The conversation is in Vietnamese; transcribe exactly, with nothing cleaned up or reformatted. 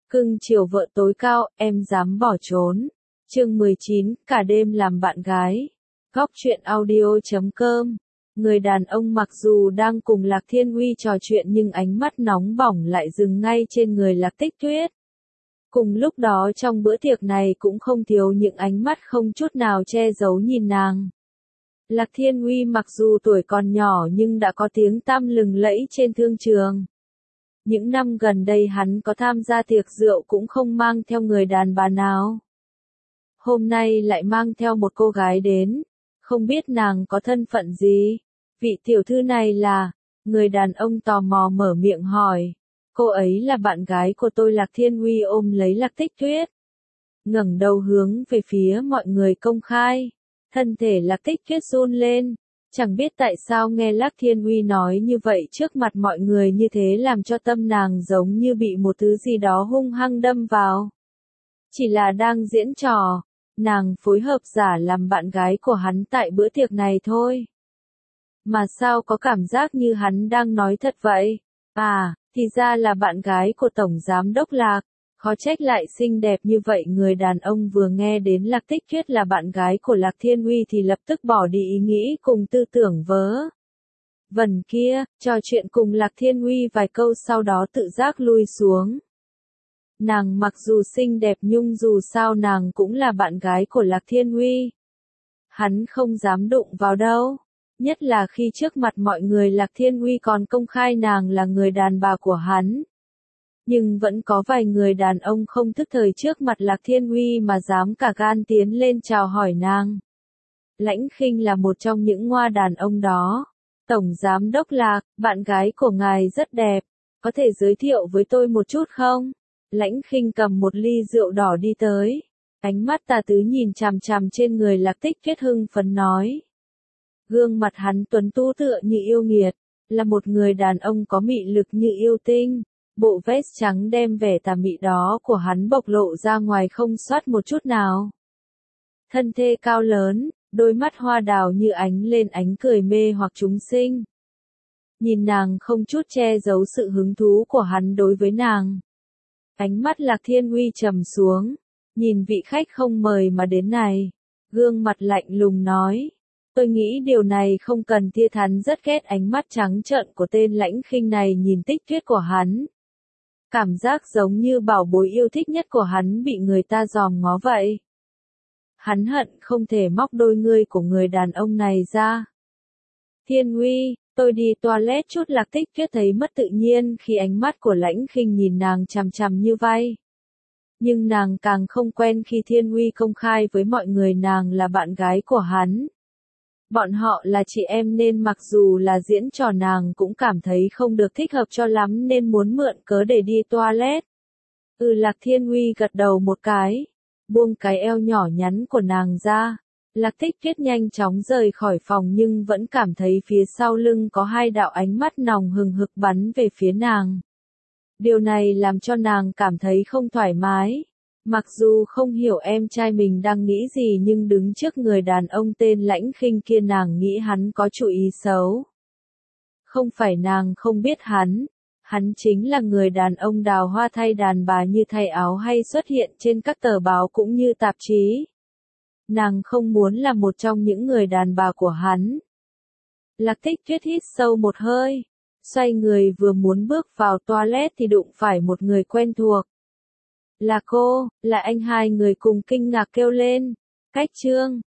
Cưng chiều vợ tối cao, em dám bỏ trốn. Chương mười chín, cả đêm làm bạn gái. Góc truyện audio chấm com. Người đàn ông mặc dù đang cùng Lạc Thiên Uy trò chuyện nhưng ánh mắt nóng bỏng lại dừng ngay trên người Lạc Tích Tuyết. Cùng lúc đó trong bữa tiệc này cũng không thiếu những ánh mắt không chút nào che giấu nhìn nàng. Lạc Thiên Uy mặc dù tuổi còn nhỏ nhưng đã có tiếng tăm lừng lẫy trên thương trường. Những năm gần đây hắn có tham gia tiệc rượu cũng không mang theo người đàn bà nào. Hôm nay lại mang theo một cô gái đến, không biết nàng có thân phận gì. Vị tiểu thư này là, người đàn ông tò mò mở miệng hỏi. Cô ấy là bạn gái của tôi. Lạc Thiên Uy ôm lấy Lạc Tích Tuyết, ngẩng đầu hướng về phía mọi người công khai. Thân thể Lạc Tích Tuyết run lên, chẳng biết tại sao nghe Lạc Thiên Uy nói như vậy trước mặt mọi người như thế làm cho tâm nàng giống như bị một thứ gì đó hung hăng đâm vào. Chỉ là đang diễn trò, nàng phối hợp giả làm bạn gái của hắn tại bữa tiệc này thôi. Mà sao có cảm giác như hắn đang nói thật vậy? À, thì ra là bạn gái của Tổng Giám Đốc Lạc. Khó trách lại xinh đẹp như vậy. Người đàn ông vừa nghe đến Lạc Tích Tuyết là bạn gái của Lạc Thiên Uy thì lập tức bỏ đi ý nghĩ cùng tư tưởng vớ vẩn kia, trò chuyện cùng Lạc Thiên Uy vài câu sau đó tự giác lui xuống. Nàng mặc dù xinh đẹp nhưng dù sao nàng cũng là bạn gái của Lạc Thiên Uy. Hắn không dám đụng vào đâu. Nhất là khi trước mặt mọi người Lạc Thiên Uy còn công khai nàng là người đàn bà của hắn. Nhưng vẫn có vài người đàn ông không thức thời trước mặt Lạc Thiên Uy mà dám cả gan tiến lên chào hỏi nàng. Lãnh Khinh là một trong những ngoa đàn ông đó. Tổng Giám Đốc Lạc, bạn gái của ngài rất đẹp, có thể giới thiệu với tôi một chút không? Lãnh Khinh cầm một ly rượu đỏ đi tới. Ánh mắt tà tứ nhìn chằm chằm trên người Lạc Tích Tuyết hưng phấn nói. Gương mặt hắn tuấn tú tựa như yêu nghiệt, là một người đàn ông có mị lực như yêu tinh. Bộ vest trắng đem vẻ tà mị đó của hắn bộc lộ ra ngoài không soát một chút nào. Thân thể cao lớn, đôi mắt hoa đào như ánh lên ánh cười mê hoặc chúng sinh. Nhìn nàng không chút che giấu sự hứng thú của hắn đối với nàng. Ánh mắt Lạc Thiên Uy trầm xuống, nhìn vị khách không mời mà đến này, gương mặt lạnh lùng nói. Tôi nghĩ điều này không cần thiết. Hắn rất ghét ánh mắt trắng trợn của tên Lãnh Khinh này nhìn Tích Tuyết của hắn. Cảm giác giống như bảo bối yêu thích nhất của hắn bị người ta dòm ngó vậy. Hắn hận không thể móc đôi ngươi của người đàn ông này ra. Thiên Uy, tôi đi toilet chút. Lạc Tích Tuyết thấy mất tự nhiên khi ánh mắt của Lãnh Khinh nhìn nàng chằm chằm như vậy. Nhưng nàng càng không quen khi Thiên Uy công khai với mọi người nàng là bạn gái của hắn. Bọn họ là chị em nên mặc dù là diễn trò nàng cũng cảm thấy không được thích hợp cho lắm nên muốn mượn cớ để đi toilet. Ừ, Lạc Thiên Uy gật đầu một cái, buông cái eo nhỏ nhắn của nàng ra. Lạc Tích Tuyết nhanh chóng rời khỏi phòng nhưng vẫn cảm thấy phía sau lưng có hai đạo ánh mắt nòng hừng hực bắn về phía nàng. Điều này làm cho nàng cảm thấy không thoải mái. Mặc dù không hiểu em trai mình đang nghĩ gì nhưng đứng trước người đàn ông tên Lãnh Khinh kia nàng nghĩ hắn có chủ ý xấu. Không phải nàng không biết hắn, hắn chính là người đàn ông đào hoa thay đàn bà như thay áo hay xuất hiện trên các tờ báo cũng như tạp chí. Nàng không muốn là một trong những người đàn bà của hắn. Lạc Tích Tuyết hít sâu một hơi, xoay người vừa muốn bước vào toilet thì đụng phải một người quen thuộc. Là cô, là anh. Hai người cùng kinh ngạc kêu lên. Cách Trương,